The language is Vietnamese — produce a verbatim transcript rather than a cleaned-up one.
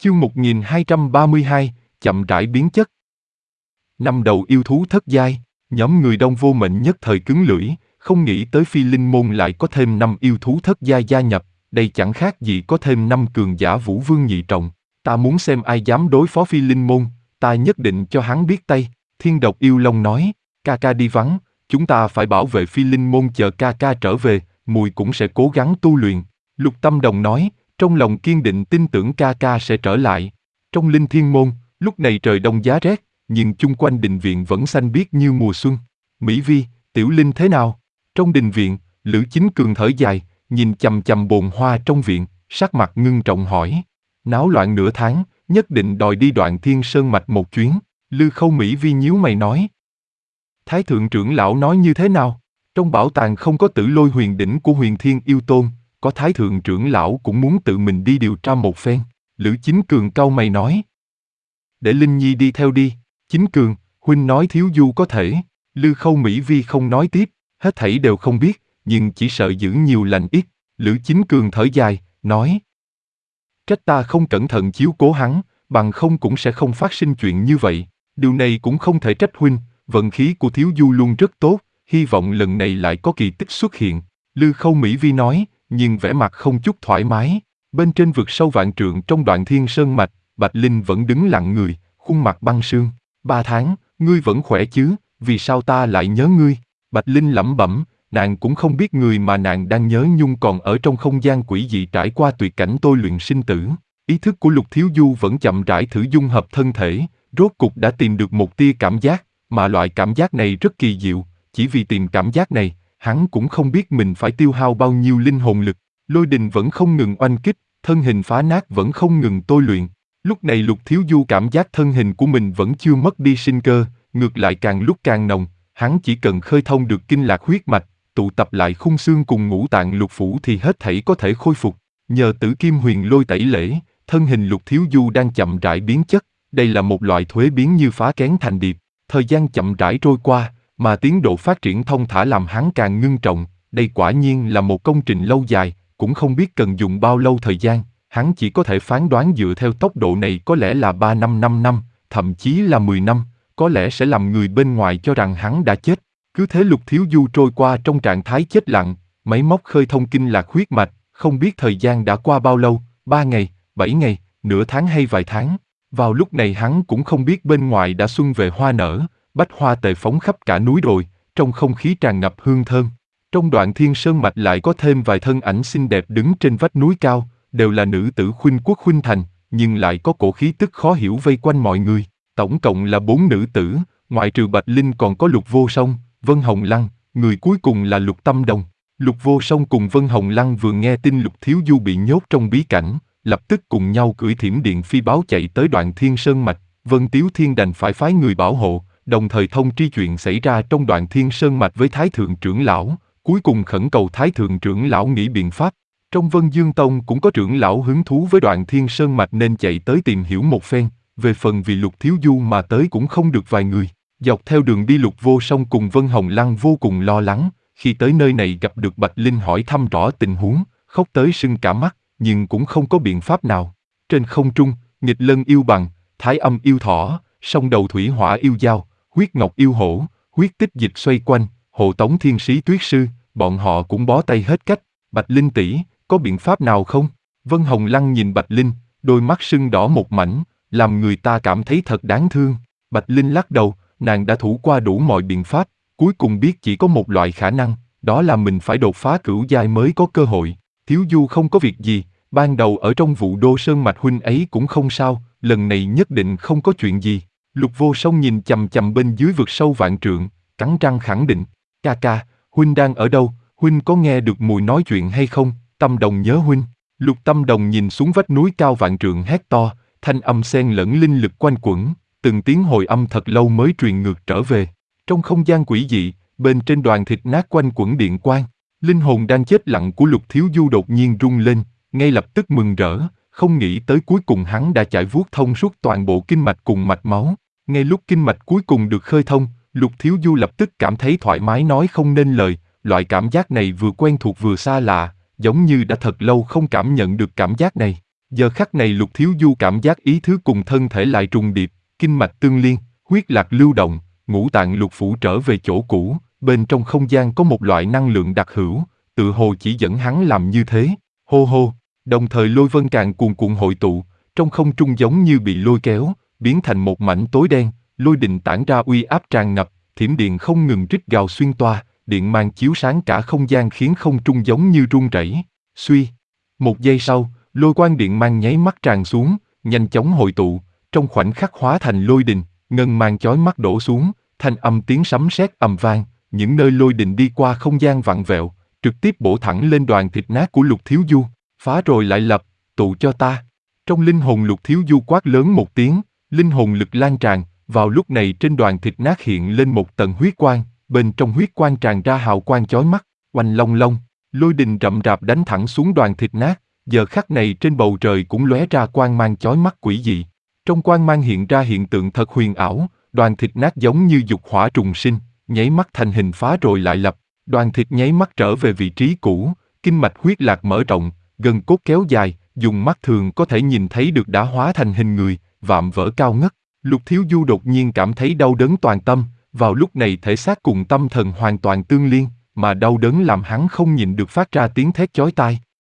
Chương một nghìn hai trăm ba mươi hai, chậm rãi biến chất. Năm đầu yêu thú thất giai, nhóm người Đông Vô Mệnh nhất thời cứng lưỡi, không nghĩ tới Phi Linh môn lại có thêm năm yêu thú thất giai gia nhập, đây chẳng khác gì có thêm năm cường giả Vũ Vương nhị trọng. Ta muốn xem ai dám đối phó Phi Linh môn, ta nhất định cho hắn biết tay. Thiên độc yêu long nói, ca ca đi vắng, chúng ta phải bảo vệ Phi Linh môn chờ ca ca trở về, mùi cũng sẽ cố gắng tu luyện. Lục Tâm Đồng nói, trong lòng kiên định tin tưởng ca ca sẽ trở lại. Trong Linh Thiên môn, lúc này trời đông giá rét, nhưng chung quanh đình viện vẫn xanh biếc như mùa xuân. Mỹ Vi, Tiểu Linh thế nào? Trong đình viện, Lữ Chính Cường thở dài, nhìn chằm chằm bồn hoa trong viện, sắc mặt ngưng trọng hỏi. Náo loạn nửa tháng, nhất định đòi đi Đoạn Thiên Sơn Mạch một chuyến. Lư Khâu Mỹ Vi nhíu mày nói. Thái thượng trưởng lão nói như thế nào? Trong bảo tàng không có Tử Lôi huyền đỉnh của Huyền Thiên Yêu Tôn, có Thái thượng trưởng lão cũng muốn tự mình đi điều tra một phen. Lữ Chính Cường cau mày nói. Để Linh Nhi đi theo đi. Chính Cường, huynh nói Thiếu Du có thể. Lư Khâu Mỹ Vi không nói tiếp, hết thảy đều không biết, nhưng chỉ sợ giữ nhiều lành ít. Lữ Chính Cường thở dài, nói. Trách ta không cẩn thận chiếu cố hắn, bằng không cũng sẽ không phát sinh chuyện như vậy. Điều này cũng không thể trách huynh, vận khí của Thiếu Du luôn rất tốt, hy vọng lần này lại có kỳ tích xuất hiện. Lư Khâu Mỹ Vi nói, nhưng vẻ mặt không chút thoải mái. Bên trên vực sâu vạn trượng trong Đoạn Thiên Sơn Mạch, Bạch Linh vẫn đứng lặng người, khuôn mặt băng sương. Ba tháng, ngươi vẫn khỏe chứ, vì sao ta lại nhớ ngươi? Bạch Linh lẩm bẩm, nàng cũng không biết người mà nàng đang nhớ nhung còn ở trong không gian quỷ dị trải qua tuyệt cảnh tôi luyện sinh tử. Ý thức của Lục Thiếu Du vẫn chậm rãi thử dung hợp thân thể, rốt cục đã tìm được một tia cảm giác, mà loại cảm giác này rất kỳ diệu, chỉ vì tìm cảm giác này, hắn cũng không biết mình phải tiêu hao bao nhiêu linh hồn lực. Lôi đình vẫn không ngừng oanh kích, thân hình phá nát vẫn không ngừng tôi luyện. Lúc này Lục Thiếu Du cảm giác thân hình của mình vẫn chưa mất đi sinh cơ, ngược lại càng lúc càng nồng, hắn chỉ cần khơi thông được kinh lạc huyết mạch, tụ tập lại khung xương cùng ngũ tạng lục phủ thì hết thảy có thể khôi phục. Nhờ Tử Kim Huyền Lôi tẩy lễ, thân hình Lục Thiếu Du đang chậm rãi biến chất, đây là một loại thuế biến như phá kén thành điệp. Thời gian chậm rãi trôi qua, mà tiến độ phát triển thông thả làm hắn càng ngưng trọng, đây quả nhiên là một công trình lâu dài, cũng không biết cần dùng bao lâu thời gian, hắn chỉ có thể phán đoán dựa theo tốc độ này có lẽ là ba năm năm năm, thậm chí là mười năm, có lẽ sẽ làm người bên ngoài cho rằng hắn đã chết. Cứ thế Lục Thiếu Du trôi qua trong trạng thái chết lặng, máy móc khơi thông kinh lạc huyết mạch, không biết thời gian đã qua bao lâu, ba ngày, bảy ngày, nửa tháng hay vài tháng. Vào lúc này hắn cũng không biết bên ngoài đã xuân về hoa nở, bách hoa tề phóng khắp cả núi đồi, trong không khí tràn ngập hương thơm. Trong Đoạn Thiên Sơn Mạch lại có thêm vài thân ảnh xinh đẹp đứng trên vách núi cao, đều là nữ tử khuynh quốc khuynh thành, nhưng lại có cổ khí tức khó hiểu vây quanh mọi người. Tổng cộng là bốn nữ tử, ngoại trừ Bạch Linh còn có Lục Vô Song, Vân Hồng Lăng, người cuối cùng là Lục Tâm Đồng. Lục Vô Song cùng Vân Hồng Lăng vừa nghe tin Lục Thiếu Du bị nhốt trong bí cảnh, lập tức cùng nhau cưỡi thiểm điện phi báo chạy tới Đoạn Thiên Sơn Mạch. Vân Tiếu Thiên đành phải phái người bảo hộ, đồng thời thông tri chuyện xảy ra trong Đoạn Thiên Sơn Mạch với Thái Thượng trưởng lão, cuối cùng khẩn cầu Thái Thượng trưởng lão nghĩ biện pháp. Trong Vân Dương Tông cũng có trưởng lão hứng thú với Đoạn Thiên Sơn Mạch nên chạy tới tìm hiểu một phen, về phần vì Lục Thiếu Du mà tới cũng không được vài người. Dọc theo đường đi Lục Vô Song cùng Vân Hồng Lăng vô cùng lo lắng, khi tới nơi này gặp được Bạch Linh hỏi thăm rõ tình huống, khóc tới sưng cả mắt, nhưng cũng không có biện pháp nào. Trên không trung, Nghịch Lân yêu bằng, Thái Âm yêu thỏ, Song Đầu Thủy Hỏa yêu dao, Huyết Ngọc yêu hổ, Huyết Tích dịch xoay quanh, hộ tống Thiên Sĩ Tuyết Sư, bọn họ cũng bó tay hết cách. Bạch Linh tỷ, có biện pháp nào không? Vân Hồng Lăng nhìn Bạch Linh, đôi mắt sưng đỏ một mảnh, làm người ta cảm thấy thật đáng thương. Bạch Linh lắc đầu, nàng đã thử qua đủ mọi biện pháp, cuối cùng biết chỉ có một loại khả năng, đó là mình phải đột phá cửu giai mới có cơ hội. Thiếu Du không có việc gì, ban đầu ở trong vụ Đô Sơn Mạch huynh ấy cũng không sao, lần này nhất định không có chuyện gì. Lục Vô Song nhìn chằm chằm bên dưới vực sâu vạn trượng, cắn răng khẳng định, ca ca, huynh đang ở đâu, huynh có nghe được mùi nói chuyện hay không? Tâm Đồng nhớ huynh. Lục Tâm Đồng nhìn xuống vách núi cao vạn trượng hét to, thanh âm xen lẫn linh lực quanh quẩn, từng tiếng hồi âm thật lâu mới truyền ngược trở về. Trong không gian quỷ dị, bên trên đoàn thịt nát quanh quẩn điện quang, linh hồn đang chết lặng của Lục Thiếu Du đột nhiên rung lên, ngay lập tức mừng rỡ, không nghĩ tới cuối cùng hắn đã chạy vuốt thông suốt toàn bộ kinh mạch cùng mạch máu. Ngay lúc kinh mạch cuối cùng được khơi thông, Lục Thiếu Du lập tức cảm thấy thoải mái nói không nên lời, loại cảm giác này vừa quen thuộc vừa xa lạ, giống như đã thật lâu không cảm nhận được cảm giác này. Giờ khắc này Lục Thiếu Du cảm giác ý thứ cùng thân thể lại trùng điệp, kinh mạch tương liên, huyết lạc lưu động, ngũ tạng lục phủ trở về chỗ cũ, bên trong không gian có một loại năng lượng đặc hữu, tự hồ chỉ dẫn hắn làm như thế, hô hô, đồng thời lôi vân càng cuồn cuộn hội tụ, trong không trung giống như bị lôi kéo, biến thành một mảnh tối đen, lôi đình tản ra uy áp tràn ngập, thiểm điện không ngừng rít gào xuyên toa, điện mang chiếu sáng cả không gian khiến không trung giống như rung rẩy. Suy, một giây sau, lôi quang điện mang nháy mắt tràn xuống, nhanh chóng hội tụ, trong khoảnh khắc hóa thành lôi đình, ngân mang chói mắt đổ xuống, thanh âm tiếng sấm sét ầm vang, những nơi lôi đình đi qua không gian vặn vẹo, trực tiếp bổ thẳng lên đoàn thịt nát của Lục Thiếu Du, phá rồi lại lập, tụ cho ta. Trong linh hồn Lục Thiếu Du quát lớn một tiếng, linh hồn lực lan tràn, vào lúc này trên đoàn thịt nát hiện lên một tầng huyết quang, bên trong huyết quang tràn ra hào quang chói mắt, oanh long long, lôi đình rậm rạp đánh thẳng xuống đoàn thịt nát, giờ khắc này trên bầu trời cũng lóe ra quang mang chói mắt quỷ dị. Trong quang mang hiện ra hiện tượng thật huyền ảo, đoàn thịt nát giống như dục hỏa trùng sinh, nháy mắt thành hình phá rồi lại lập, đoàn thịt nháy mắt trở về vị trí cũ, kinh mạch huyết lạc mở rộng, gân cốt kéo dài, dùng mắt thường có thể nhìn thấy được đã hóa thành hình người, vạm vỡ cao ngất. Lục Thiếu Du đột nhiên cảm thấy đau đớn toàn tâm, vào lúc này thể xác cùng tâm thần hoàn toàn tương liên, mà đau đớn làm hắn không nhịn được phát ra tiếng thét chói tai.